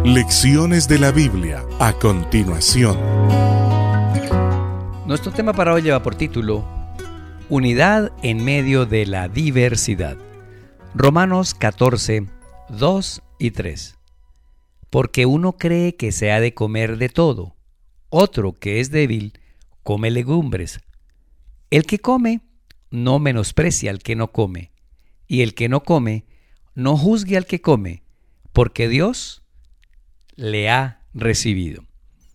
Lecciones de la Biblia a continuación. Nuestro tema para hoy lleva por título Unidad en medio de la diversidad. Romanos 14, 2 y 3. Porque uno cree que se ha de comer de todo, otro que es débil come legumbres. El que come no menosprecia al que no come, y el que no come no juzgue al que come, porque Dios le ha recibido.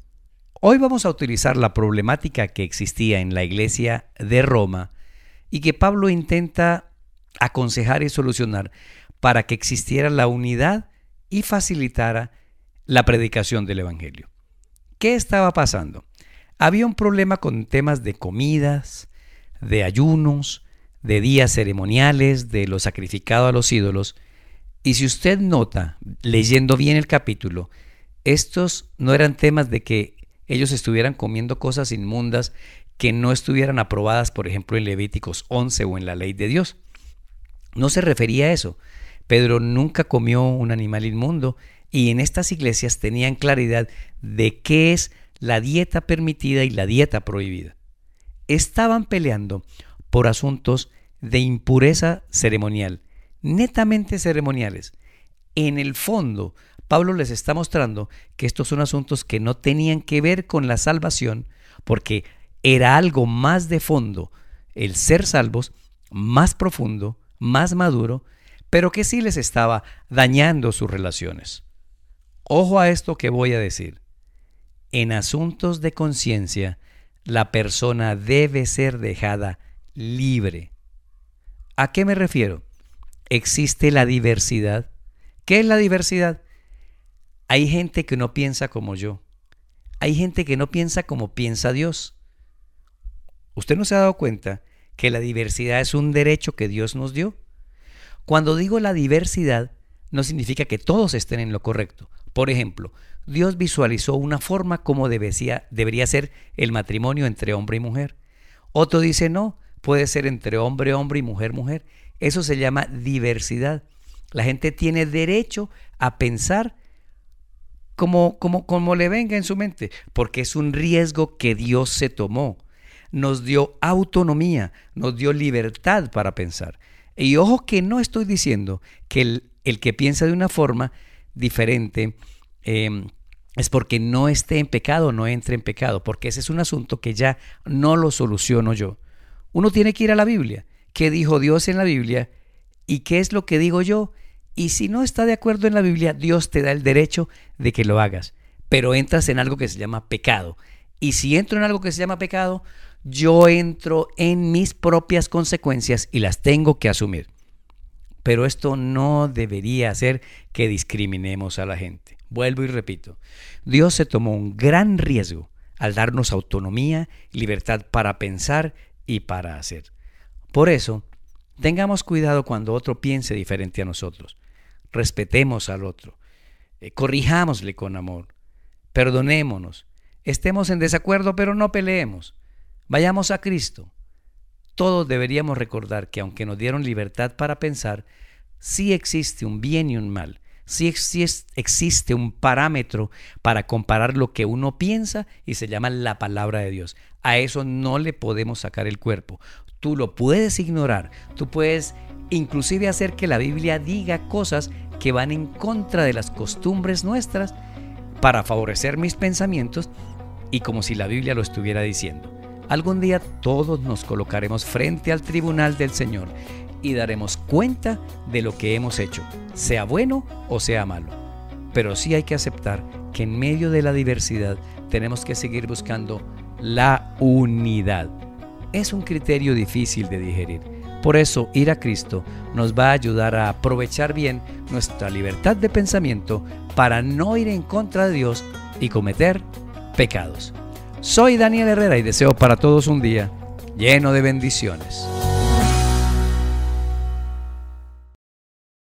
Hoy vamos a utilizar la problemática que existía en la iglesia de Roma y que Pablo intenta aconsejar y solucionar para que existiera la unidad y facilitara la predicación del evangelio. ¿Qué estaba pasando? Había un problema con temas de comidas, de ayunos, de días ceremoniales, de lo sacrificado a los ídolos. Y si usted nota, leyendo bien el capítulo, estos no eran temas de que ellos estuvieran comiendo cosas inmundas que no estuvieran aprobadas, por ejemplo, en Levíticos 11 o en la ley de Dios. No se refería a eso. Pedro nunca comió un animal inmundo y en estas iglesias tenían claridad de qué es la dieta permitida y la dieta prohibida. Estaban peleando por asuntos de impureza ceremonial, netamente ceremoniales. En el fondo, Pablo les está mostrando que estos son asuntos que no tenían que ver con la salvación, porque era algo más de fondo, el ser salvos, más profundo, más maduro, pero que sí les estaba dañando sus relaciones. Ojo a esto que voy a decir. En asuntos de conciencia, la persona debe ser dejada libre. ¿A qué me refiero? Existe la diversidad. ¿Qué es la diversidad? Hay gente que no piensa como yo. Hay gente que no piensa como piensa Dios. ¿Usted no se ha dado cuenta que la diversidad es un derecho que Dios nos dio? Cuando digo la diversidad, no significa que todos estén en lo correcto. Por ejemplo, Dios visualizó una forma como debería ser el matrimonio entre hombre y mujer. Otro dice no, puede ser entre hombre, hombre y mujer, mujer. Eso se llama diversidad. La gente tiene derecho a pensar como le venga en su mente, porque es un riesgo que Dios se tomó. Nos dio autonomía, nos dio libertad para pensar. Y ojo que no estoy diciendo que el que piensa de una forma diferente es porque no esté en pecado, no entre en pecado, porque ese es un asunto que ya no lo soluciono yo. Uno tiene que ir a la Biblia. ¿Qué dijo Dios en la Biblia? ¿Y qué es lo que digo yo? Y si no está de acuerdo en la Biblia, Dios te da el derecho de que lo hagas. Pero entras en algo que se llama pecado. Y si entro en algo que se llama pecado, yo entro en mis propias consecuencias y las tengo que asumir. Pero esto no debería hacer que discriminemos a la gente. Vuelvo y repito. Dios se tomó un gran riesgo al darnos autonomía, libertad para pensar y para hacer. Por eso, tengamos cuidado cuando otro piense diferente a nosotros. Respetemos al otro, corrijámosle con amor, perdonémonos, estemos en desacuerdo pero no peleemos, vayamos a Cristo. Todos deberíamos recordar que aunque nos dieron libertad para pensar, sí existe un bien y un mal, sí existe un parámetro para comparar lo que uno piensa y se llama la palabra de Dios. A eso no le podemos sacar el cuerpo. Tú lo puedes ignorar, tú puedes inclusive hacer que la Biblia diga cosas que van en contra de las costumbres nuestras para favorecer mis pensamientos y como si la Biblia lo estuviera diciendo. Algún día todos nos colocaremos frente al tribunal del Señor y daremos cuenta de lo que hemos hecho, sea bueno o sea malo. Pero sí hay que aceptar que en medio de la diversidad tenemos que seguir buscando la unidad. Es un criterio difícil de digerir. Por eso, ir a Cristo nos va a ayudar a aprovechar bien nuestra libertad de pensamiento para no ir en contra de Dios y cometer pecados. Soy Daniel Herrera y deseo para todos un día lleno de bendiciones.